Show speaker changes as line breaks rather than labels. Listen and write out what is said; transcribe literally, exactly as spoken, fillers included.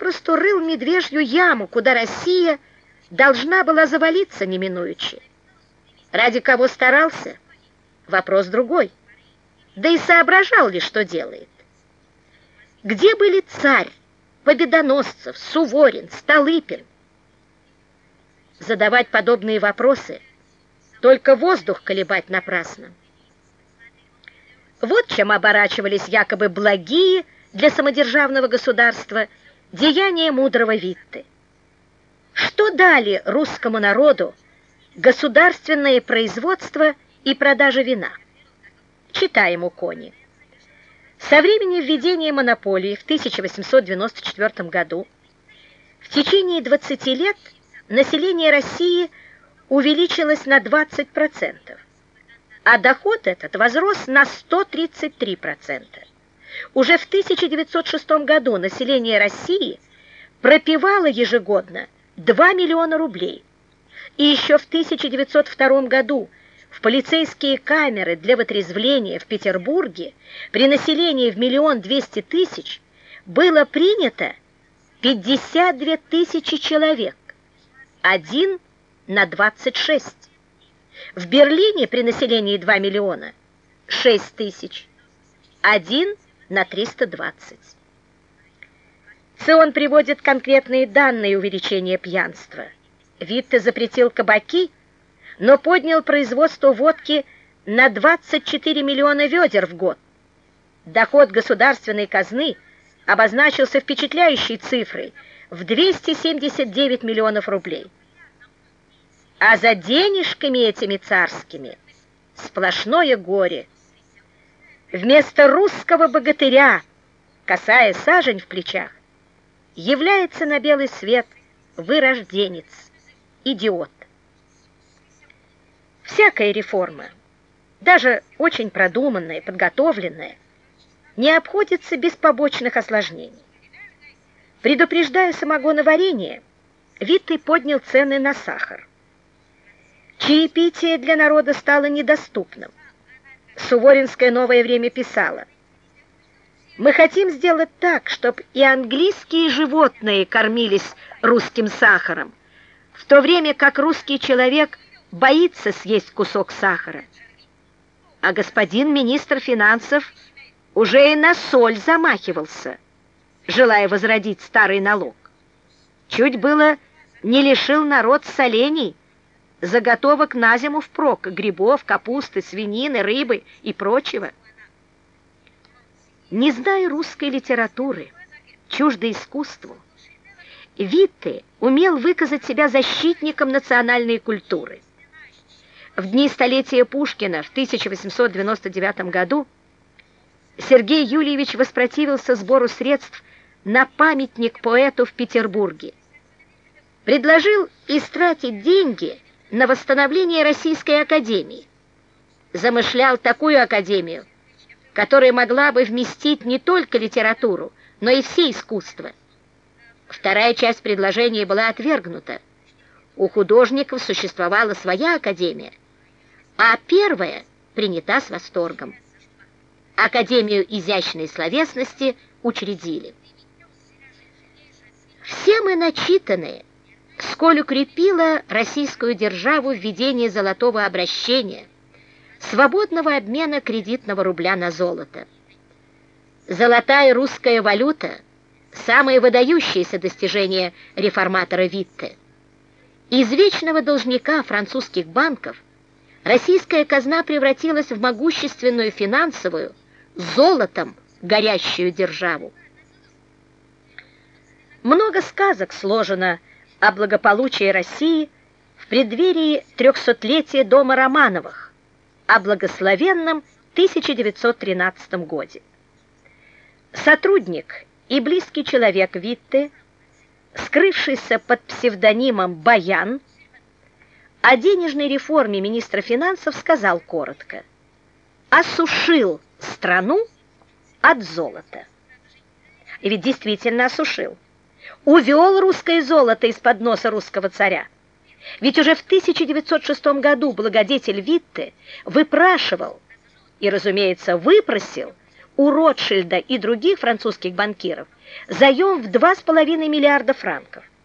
попросту рыл медвежью яму, куда Россия должна была завалиться неминуючи. Ради кого старался? Вопрос другой. Да и соображал ли, что делает? Где были царь, Победоносцев, Суворин, Столыпин? Задавать подобные вопросы, только воздух колебать напрасно. Вот чем оборачивались якобы благие для самодержавного государства деяния мудрого Витте. Что дали русскому народу государственное производство и продажа вина? Читаем у Кони. Со времени введения монополии в тысяча восемьсот девяносто четвёртом году в течение двадцати лет население России увеличилось на двадцать процентов, а доход этот возрос на сто тридцать три процента. Уже в тысяча девятьсот шестом году население России пропивало ежегодно два миллиона рублей, и еще в тысяча девятьсот втором году в полицейские камеры для вытрезвления в Петербурге при населении в миллион двести тысяч было принято пятьдесят две тысячи человек, один на двадцать шесть. В Берлине при населении два миллиона шесть тысяч, один на триста двадцать. Цион приводит конкретные данные увеличения пьянства. Витте запретил кабаки, но поднял производство водки на двадцать четыре миллиона ведер в год. Доход государственной казны обозначился впечатляющей цифрой в двести семьдесят девять миллионов рублей. А за денежками этими царскими сплошное горе. Вместо русского богатыря, косая сажень в плечах, является на белый свет вырожденец, идиот. Всякая реформа, даже очень продуманная, подготовленная, не обходится без побочных осложнений. Предупреждая самогоноварение, Витте поднял цены на сахар. Чаепитие для народа стало недоступным. Суворинское «Новое время» писала: «Мы хотим сделать так, чтобы и английские животные кормились русским сахаром, в то время как русский человек боится съесть кусок сахара. А господин министр финансов уже и на соль замахивался, желая возродить старый налог. Чуть было не лишил народ солений, заготовок на зиму впрок, грибов, капусты, свинины, рыбы и прочего. Не зная русской литературы, чуждо искусству, Витте умел выказать себя защитником национальной культуры. В дни столетия Пушкина в тысяча восемьсот девяносто девятом году Сергей Юльевич воспротивился сбору средств на памятник поэту в Петербурге. Предложил истратить деньги на восстановление Российской академии. Замышлял такую академию, которая могла бы вместить не только литературу, но и все искусства. Вторая часть предложения была отвергнута. У художников существовала своя академия, а первая принята с восторгом. Академию изящной словесности учредили. Все мы начитанные, сколь укрепило российскую державу введение золотого обращения, свободного обмена кредитного рубля на золото. Золотая русская валюта – самое выдающееся достижение реформатора Витте. Из вечного должника французских банков российская казна превратилась в могущественную финансовую, золотом горящую державу. Много сказок сложено о благополучии России в преддверии трехсотлетия дома Романовых, о благословенном тысяча девятьсот тринадцатом годе. Сотрудник и близкий человек Витте, скрывшийся под псевдонимом Баян, о денежной реформе министра финансов сказал коротко: «Осушил страну от золота». И ведь действительно осушил. Увел русское золото из-под носа русского царя. Ведь уже в тысяча девятьсот шестом году благодетель Витте выпрашивал и, разумеется, выпросил у Ротшильда и других французских банкиров заем в два с половиной миллиарда франков.